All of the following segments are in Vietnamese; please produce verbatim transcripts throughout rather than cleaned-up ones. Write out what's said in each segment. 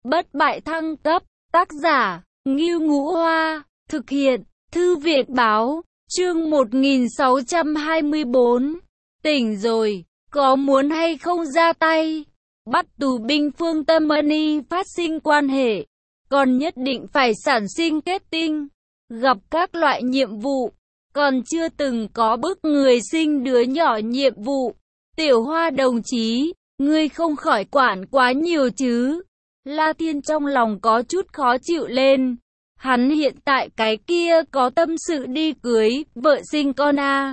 Bất bại thăng cấp, tác giả, Ngưu Ngũ Hoa, thực hiện, Thư viện báo, chương một nghìn sáu trăm hai mươi bốn. Tỉnh rồi, có muốn hay không ra tay? Bắt tù binh Phương Tâm Mani phát sinh quan hệ, còn nhất định phải sản sinh kết tinh, gặp các loại nhiệm vụ, còn chưa từng có bức người sinh đứa nhỏ nhiệm vụ. Tiểu Hoa đồng chí, ngươi không khỏi quản quá nhiều chứ? La Thiên trong lòng có chút khó chịu lên. Hắn hiện tại cái kia có tâm sự đi cưới, vợ sinh con à.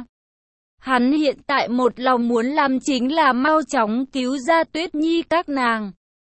Hắn hiện tại một lòng muốn làm chính là mau chóng cứu ra Tuyết Nhi các nàng.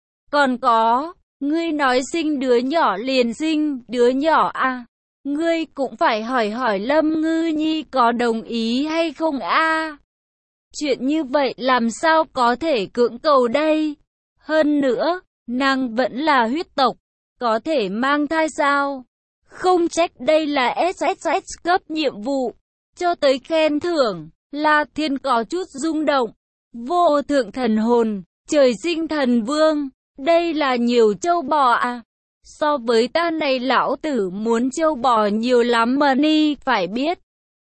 Còn có, ngươi nói sinh đứa nhỏ liền sinh đứa nhỏ à? Ngươi cũng phải hỏi hỏi Lâm Ngư Nhi có đồng ý hay không a? À? Chuyện như vậy làm sao có thể cưỡng cầu đây? Hơn nữa, nàng vẫn là huyết tộc, có thể mang thai sao? Không trách đây là ét ét ét cấp nhiệm vụ, cho tới khen thưởng. La Thiên có chút rung động. Vô thượng thần hồn, trời sinh thần vương, đây là nhiều châu bò à? So với ta này lão tử muốn châu bò nhiều lắm mà ni, phải biết.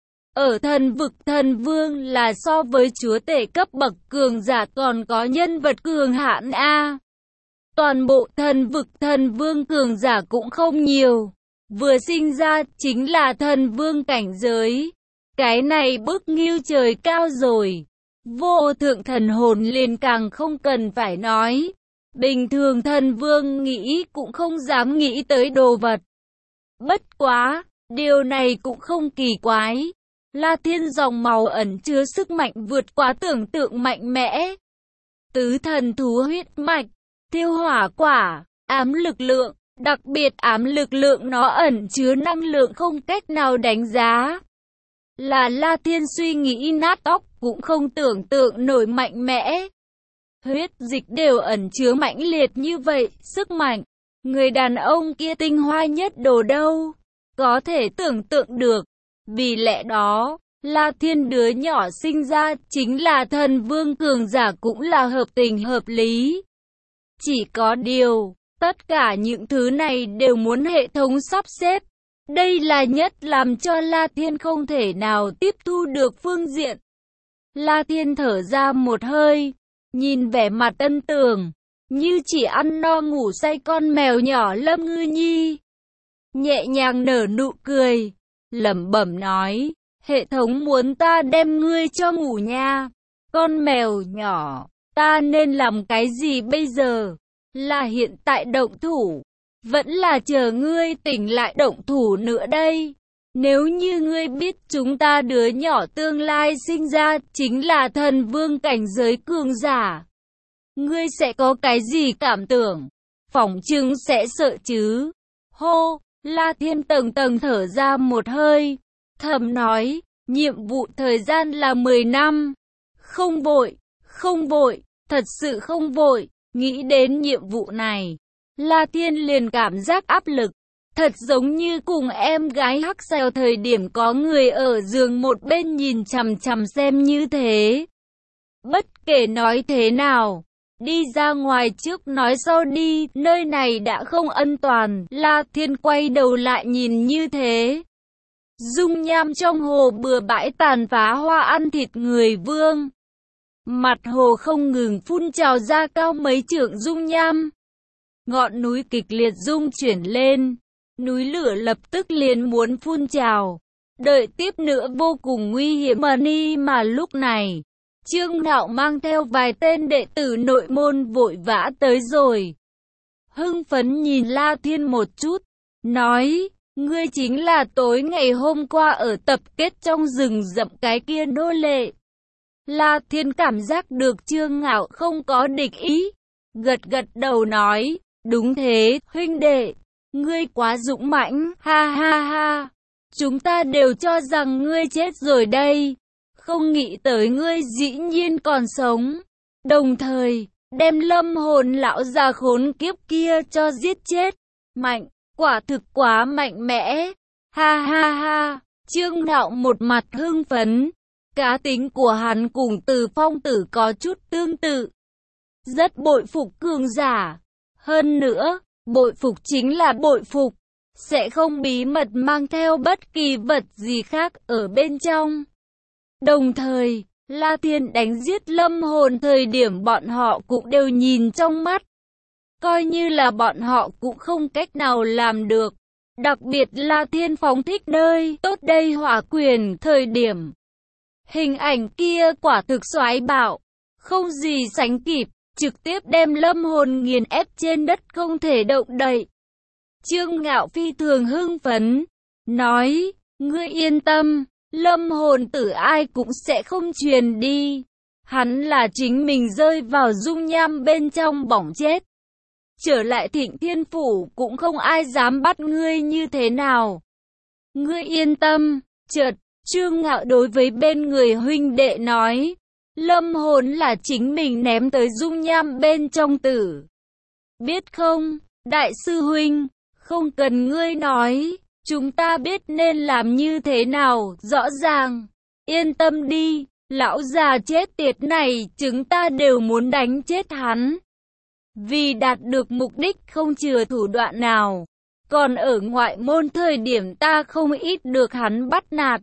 Ở thần vực thần vương là so với chúa tể cấp bậc cường giả còn có nhân vật cường hãn a. Toàn bộ thần vực thần vương cường giả cũng không nhiều, vừa sinh ra chính là thần vương cảnh giới. Cái này bước nghiêu trời cao rồi. Vô thượng thần hồn liền càng không cần phải nói. Bình thường thần vương nghĩ cũng không dám nghĩ tới đồ vật. Bất quá, điều này cũng không kỳ quái. La Thiên dòng màu ẩn chứa sức mạnh vượt quá tưởng tượng mạnh mẽ. Tứ thần thú huyết mạch, thiêu hỏa quả, ám lực lượng, đặc biệt ám lực lượng nó ẩn chứa năng lượng không cách nào đánh giá. Là La Thiên suy nghĩ nát óc cũng không tưởng tượng nổi mạnh mẽ. Huyết dịch đều ẩn chứa mãnh liệt như vậy, sức mạnh. Người đàn ông kia tinh hoa nhất đồ đâu, có thể tưởng tượng được. Vì lẽ đó, La Thiên đứa nhỏ sinh ra chính là thần vương cường giả cũng là hợp tình hợp lý. Chỉ có điều, tất cả những thứ này đều muốn hệ thống sắp xếp. Đây là nhất làm cho La Thiên không thể nào tiếp thu được phương diện. La Thiên thở ra một hơi, nhìn vẻ mặt ân tường, như chỉ ăn no ngủ say con mèo nhỏ Lâm Ngư Nhi. Nhẹ nhàng nở nụ cười, lẩm bẩm nói, hệ thống muốn ta đem ngươi cho ngủ nha. Con mèo nhỏ, ta nên làm cái gì bây giờ? Là hiện tại động thủ, vẫn là chờ ngươi tỉnh lại động thủ nữa đây? Nếu như ngươi biết chúng ta đứa nhỏ tương lai sinh ra chính là thần vương cảnh giới cường giả, ngươi sẽ có cái gì cảm tưởng? Phỏng chừng sẽ sợ chứ? Hô! La Thiên tầng tầng thở ra một hơi, thầm nói, nhiệm vụ thời gian là mười năm. Không vội, không vội, thật sự không vội. Nghĩ đến nhiệm vụ này, La Thiên liền cảm giác áp lực, thật giống như cùng em gái hắc xèo thời điểm có người ở giường một bên nhìn chằm chằm xem như thế. Bất kể nói thế nào, đi ra ngoài trước nói sau đi, nơi này đã không an toàn. La Thiên quay đầu lại nhìn như thế. Dung nham trong hồ bừa bãi tàn phá hoa ăn thịt người vương. Mặt hồ không ngừng phun trào ra cao mấy trượng dung nham. Ngọn núi kịch liệt rung chuyển lên. Núi lửa lập tức liền muốn phun trào. Đợi tiếp nữa vô cùng nguy hiểm mà ni mà lúc này. Trương Đạo mang theo vài tên đệ tử nội môn vội vã tới rồi. Hưng phấn nhìn La Thiên một chút, nói, ngươi chính là tối ngày hôm qua ở tập kết trong rừng rậm cái kia nô lệ. La Thiên cảm giác được Trương Ngạo không có địch ý, gật gật đầu nói, đúng thế, huynh đệ, ngươi quá dũng mãnh, ha ha ha, chúng ta đều cho rằng ngươi chết rồi đây. Không nghĩ tới ngươi dĩ nhiên còn sống, đồng thời đem lâm hồn lão già khốn kiếp kia cho giết chết. Mạnh, quả thực quá mạnh mẽ, ha ha ha. Trương Đạo một mặt hưng phấn, cá tính của hắn cùng Từ Phong Tử có chút tương tự, rất bội phục cường giả. Hơn nữa, Bội phục chính là bội phục, sẽ không bí mật mang theo bất kỳ vật gì khác ở bên trong. Đồng thời, La Thiên đánh giết Lâm Hồn thời điểm bọn họ cũng đều nhìn trong mắt. Coi như là bọn họ cũng không cách nào làm được. Đặc biệt La Thiên phóng thích nơi tốt đây hỏa quyền thời điểm. Hình ảnh kia quả thực xoái bạo, không gì sánh kịp, trực tiếp đem Lâm Hồn nghiền ép trên đất không thể động đậy. Trương Ngạo phi thường hưng phấn, nói, ngươi yên tâm, Lâm Hồn tử ai cũng sẽ không truyền đi. Hắn là chính mình rơi vào dung nham bên trong bỏng chết. Trở lại Thịnh Thiên Phủ cũng không ai dám bắt ngươi như thế nào. Ngươi yên tâm, chợt, Trương Ngạo đối với bên người huynh đệ nói, Lâm Hồn là chính mình ném tới dung nham bên trong tử. Biết không, đại sư huynh, không cần ngươi nói, chúng ta biết nên làm như thế nào, rõ ràng. Yên tâm đi, lão già chết tiệt này, chúng ta đều muốn đánh chết hắn. Vì đạt được mục đích không chừa thủ đoạn nào. Còn ở ngoại môn thời điểm ta không ít được hắn bắt nạt.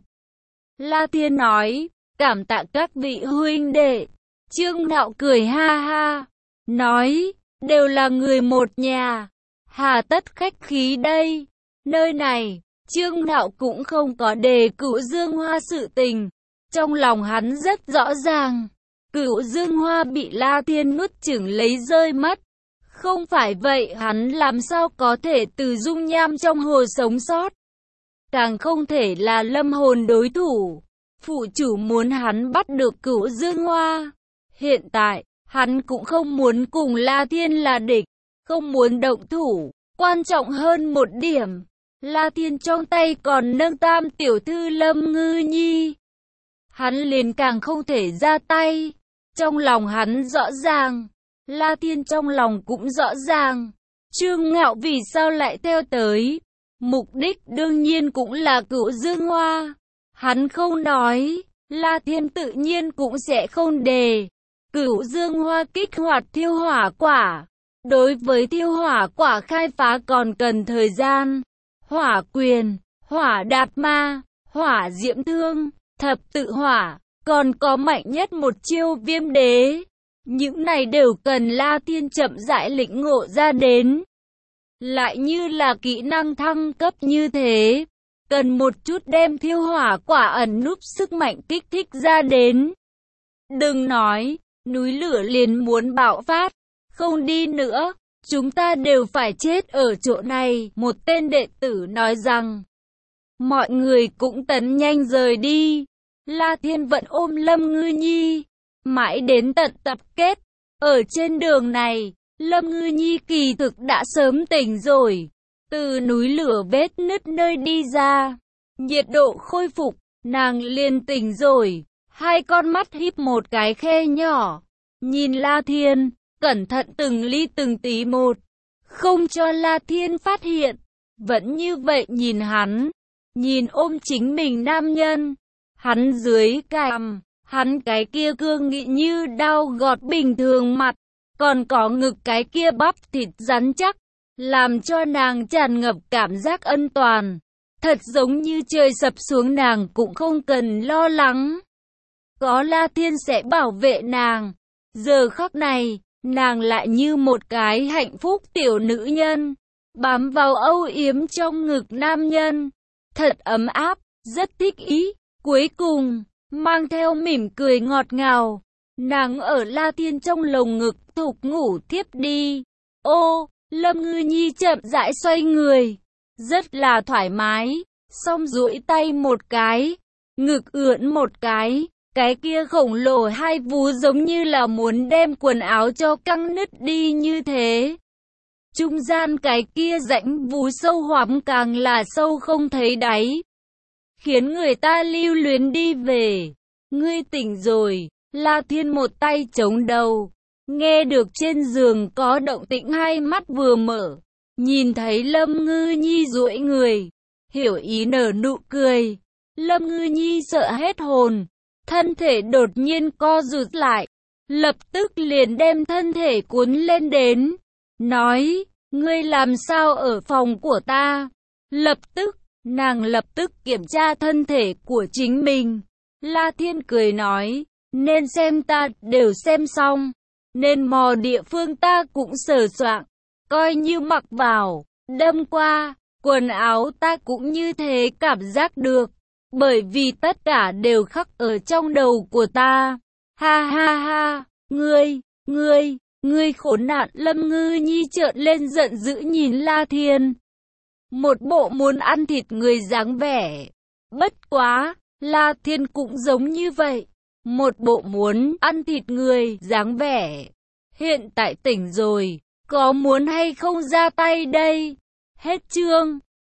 La Thiên nói, cảm tạ các vị huynh đệ. Trương Ngạo cười ha ha, nói, đều là người một nhà, hà tất khách khí đây. Nơi này, Trương Ngạo cũng không có đề cửu Dương Hoa sự tình. Trong lòng hắn rất rõ ràng, Cửu Dương Hoa bị La Thiên nuốt chửng lấy rơi mất. Không phải vậy hắn làm sao có thể từ dung nham trong hồ sống sót. Càng không thể là Lâm Hồn đối thủ. Phụ chủ muốn hắn bắt được Cửu Dương Hoa. Hiện tại, hắn cũng không muốn cùng La Thiên là địch, không muốn động thủ. Quan trọng hơn một điểm, La Thiên trong tay còn nâng tam tiểu thư Lâm Ngư Nhi. Hắn liền càng không thể ra tay. Trong lòng hắn rõ ràng, La Thiên trong lòng cũng rõ ràng, Trương Ngạo vì sao lại theo tới. Mục đích đương nhiên cũng là Cửu Dương Hoa. Hắn không nói, La Thiên tự nhiên cũng sẽ không đề. Cửu Dương Hoa kích hoạt thiêu hỏa quả. Đối với thiêu hỏa quả khai phá còn cần thời gian. Hỏa quyền, hỏa đạt ma, hỏa diễm thương, thập tự hỏa, còn có mạnh nhất một chiêu viêm đế. Những này đều cần La Thiên chậm rãi lĩnh ngộ ra đến. Lại như là kỹ năng thăng cấp như thế, cần một chút đem thiêu hỏa quả ẩn núp sức mạnh kích thích ra đến. Đừng nói, núi lửa liền muốn bạo phát, không đi nữa, chúng ta đều phải chết ở chỗ này. Một tên đệ tử nói rằng, mọi người cũng tấn nhanh rời đi. La Thiên vẫn ôm Lâm Ngư Nhi, mãi đến tận tập kết. Ở trên đường này, Lâm Ngư Nhi kỳ thực đã sớm tỉnh rồi. Từ núi lửa vết nứt nơi đi ra, nhiệt độ khôi phục, nàng liền tỉnh rồi. Hai con mắt híp một cái khe nhỏ, nhìn La Thiên, cẩn thận từng ly từng tí một, không cho La Thiên phát hiện. Vẫn như vậy nhìn hắn, nhìn ôm chính mình nam nhân, hắn dưới cằm, hắn cái kia cương nghị như đao gọt bình thường mặt, còn có ngực cái kia bắp thịt rắn chắc, làm cho nàng tràn ngập cảm giác ân toàn. Thật giống như trời sập xuống nàng cũng không cần lo lắng. Có La Thiên sẽ bảo vệ nàng. Giờ khắc này, nàng lại như một cái hạnh phúc tiểu nữ nhân, bám vào âu yếm trong ngực nam nhân. Thật ấm áp, rất thích ý. Cuối cùng, mang theo mỉm cười ngọt ngào, nàng ở La Thiên trong lồng ngực thục ngủ thiếp đi. Ô, Lâm Ngư Nhi chậm rãi xoay người, rất là thoải mái, xong duỗi tay một cái, ngực ưỡn một cái, cái kia khổng lồ hai vú giống như là muốn đem quần áo cho căng nứt đi như thế. Trung gian cái kia rãnh vú sâu hoắm càng là sâu không thấy đáy, khiến người ta lưu luyến đi về. Ngươi tỉnh rồi. La Thiên một tay chống đầu, nghe được trên giường có động tĩnh, hai mắt vừa mở, nhìn thấy Lâm Ngư Nhi duỗi người, hiểu ý nở nụ cười. Lâm Ngư Nhi sợ hết hồn, thân thể đột nhiên co rụt lại, lập tức liền đem thân thể cuốn lên đến, nói, ngươi làm sao ở phòng của ta? Lập tức, nàng lập tức kiểm tra thân thể của chính mình. La Thiên cười nói, nên xem ta đều xem xong, nên mò địa phương ta cũng sờ soạng, coi như mặc vào, đâm qua, quần áo ta cũng như thế cảm giác được, bởi vì tất cả đều khắc ở trong đầu của ta. Ha ha ha, ngươi, ngươi, ngươi khốn nạn. Lâm Ngư Nhi trợn lên giận dữ nhìn La Thiên. Một bộ muốn ăn thịt người dáng vẻ. Bất quá, La Thiên cũng giống như vậy. Một bộ muốn ăn thịt người dáng vẻ. Hiện tại tỉnh rồi, có muốn hay không ra tay đây? Hết chương.